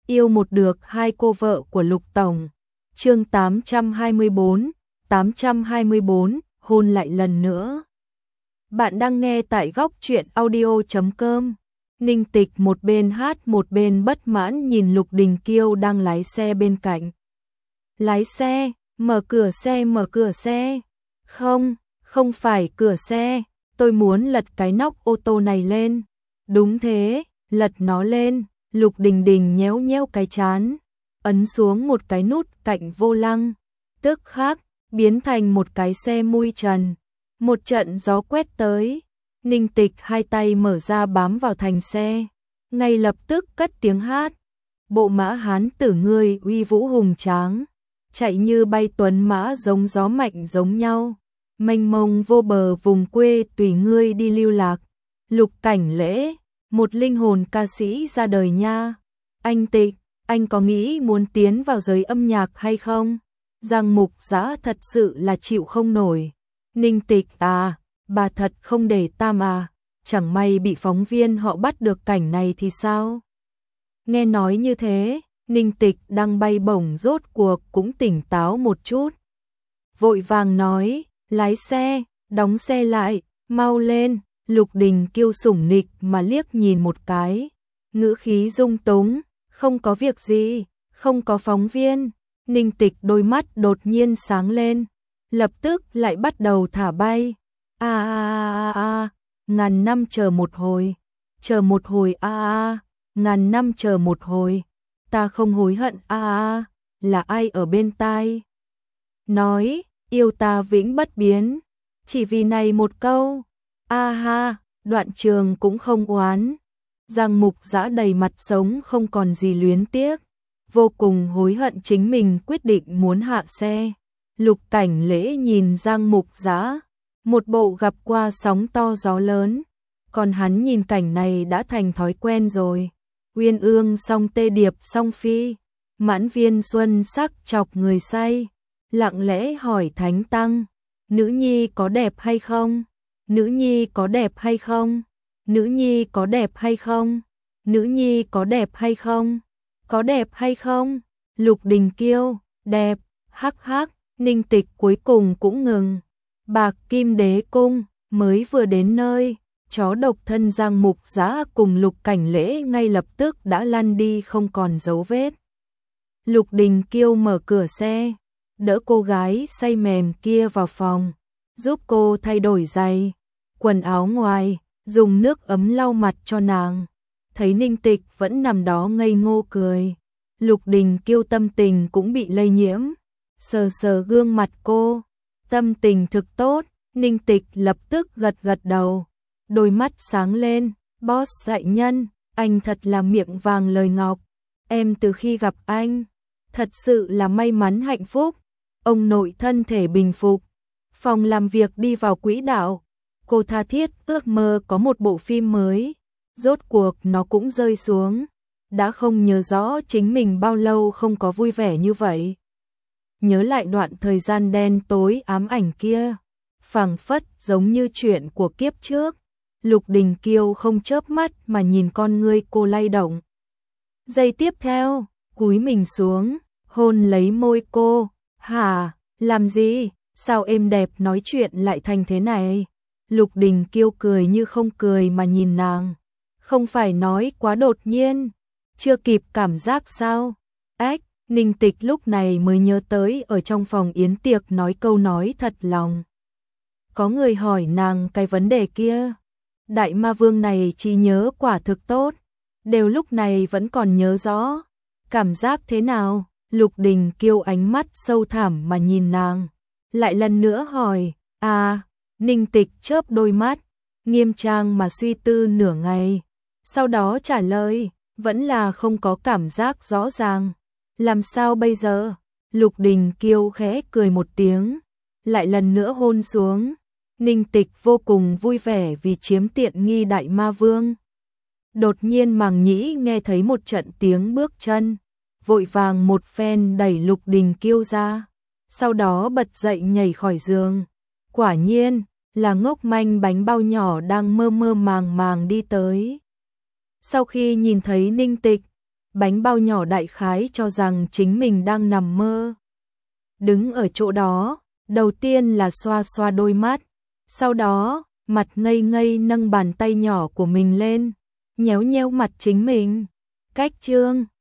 Yêu một được hai cô vợ của Lục Tổng. Chương 824, hôn lại lần nữa. Bạn đang nghe tại góc truyện audio.com. Ninh Tịch một bên hát một bên bất mãn nhìn Lục Đình Kiêu đang lái xe bên cạnh. Lái xe, mở cửa xe, mở cửa xe. Không, không phải cửa xe, tôi muốn lật cái nóc ô tô này lên. Đúng thế, lật nó lên. Lục Đình Đình nhéo nhéo cái trán, ấn xuống một cái nút cạnh vô lăng, tức khắc biến thành một cái xe mui trần. Một trận gió quét tới, Ninh Tịch hai tay mở ra bám vào thành xe, ngay lập tức cất tiếng hát. Bộ mã hán tử ngươi uy vũ hùng tráng, chạy như bay tuấn mã giống gió mạnh giống nhau, mênh mông vô bờ vùng quê tùy ngươi đi lưu lạc. Lục Cảnh Lễ, một linh hồn ca sĩ ra đời nha. Anh Tịch, anh có nghĩ muốn tiến vào giới âm nhạc hay không? Giang Mục Dã thật sự là chịu không nổi. Ninh Tịch à, bà thật không để tam à, chẳng may bị phóng viên họ bắt được cảnh này thì sao? Nghe nói như thế, Ninh Tịch đang bay bổng rốt cuộc cũng tỉnh táo một chút. Vội vàng nói, lái xe, đóng xe lại, mau lên. Lục Đình Kiêu sủng nịch mà liếc nhìn một cái, ngữ khí dung túng, không có việc gì, không có phóng viên. Ninh Tịch đôi mắt đột nhiên sáng lên, lập tức lại bắt đầu thả bay. Ngàn năm chờ một hồi, ngàn năm chờ một hồi, ta không hối hận là ai ở bên tai? Nói, yêu ta vĩnh bất biến, chỉ vì này một câu. Đoạn Trường cũng không oán. Giang Mục Dã đầy mặt sống không còn gì luyến tiếc, vô cùng hối hận chính mình quyết định muốn hạ xe. Lục Cảnh Lễ nhìn Giang Mục Dã, một bộ gặp qua sóng to gió lớn, còn hắn nhìn cảnh này đã thành thói quen rồi. Uyên ương song tê điệp song phi, mãn viên xuân sắc chọc người say. Lặng lẽ hỏi Thánh Tăng, nữ nhi có đẹp hay không? Nữ nhi có đẹp hay không? Nữ nhi có đẹp hay không? Nữ nhi có đẹp hay không? Có đẹp hay không? Lục Đình Kiêu, đẹp, hắc hắc. Ninh Tịch cuối cùng cũng ngừng. Bạc Kim Đế Cung mới vừa đến nơi, chó độc thân Giang Mục Dã cùng Lục Cảnh Lễ ngay lập tức đã lăn đi không còn dấu vết. Lục Đình Kiêu mở cửa xe, đỡ cô gái say mềm kia vào phòng, giúp cô thay đổi giày, quần áo ngoài, dùng nước ấm lau mặt cho nàng. Thấy Ninh Tịch vẫn nằm đó ngây ngô cười, Lục Đình Kiêu tâm tình cũng bị lây nhiễm, sờ sờ gương mặt cô, tâm tình thực tốt. Ninh Tịch lập tức gật gật đầu, đôi mắt sáng lên. Boss đại nhân, anh thật là miệng vàng lời ngọc, em từ khi gặp anh thật sự là may mắn hạnh phúc. Ông nội thân thể bình phục, phòng làm việc đi vào quỹ đạo, cô tha thiết ước mơ có một bộ phim mới, rốt cuộc nó cũng rơi xuống, đã không nhớ rõ chính mình bao lâu không có vui vẻ như vậy. Nhớ lại đoạn thời gian đen tối ám ảnh kia, phảng phất giống như chuyện của kiếp trước. Lục Đình Kiêu không chớp mắt mà nhìn con ngươi cô lay động. Giây tiếp theo, cúi mình xuống, hôn lấy môi cô. Hả, làm gì, sao êm đẹp nói chuyện lại thành thế này? Lục Đình Kiêu cười như không cười mà nhìn nàng. Không phải nói quá đột nhiên, chưa kịp cảm giác sao? Ách, Ninh Tịch lúc này mới nhớ tới ở trong phòng yến tiệc nói câu nói thật lòng. Có người hỏi nàng cái vấn đề kia. Đại ma vương này trí nhớ quả thực tốt, đều lúc này vẫn còn nhớ rõ. Cảm giác thế nào? Lục Đình Kiêu ánh mắt sâu thẳm mà nhìn nàng, lại lần nữa hỏi. Ninh Tịch chớp đôi mắt, nghiêm trang mà suy tư nửa ngày, sau đó trả lời, vẫn là không có cảm giác rõ ràng. Làm sao bây giờ? Lục Đình Kiêu khẽ cười một tiếng, lại lần nữa hôn xuống. Ninh Tịch vô cùng vui vẻ vì chiếm tiện nghi đại ma vương. Đột nhiên màng nhĩ nghe thấy một trận tiếng bước chân, vội vàng một phen đẩy Lục Đình Kiêu ra, sau đó bật dậy nhảy khỏi giường. Quả nhiên là Ngốc Manh bánh bao nhỏ đang mơ mơ màng màng đi tới. Sau khi nhìn thấy Ninh Tịch, bánh bao nhỏ đại khái cho rằng chính mình đang nằm mơ. Đứng ở chỗ đó, đầu tiên là xoa xoa đôi mắt, sau đó, mặt ngây ngây nâng bàn tay nhỏ của mình lên, nhéo nhéo mặt chính mình. Cách Chương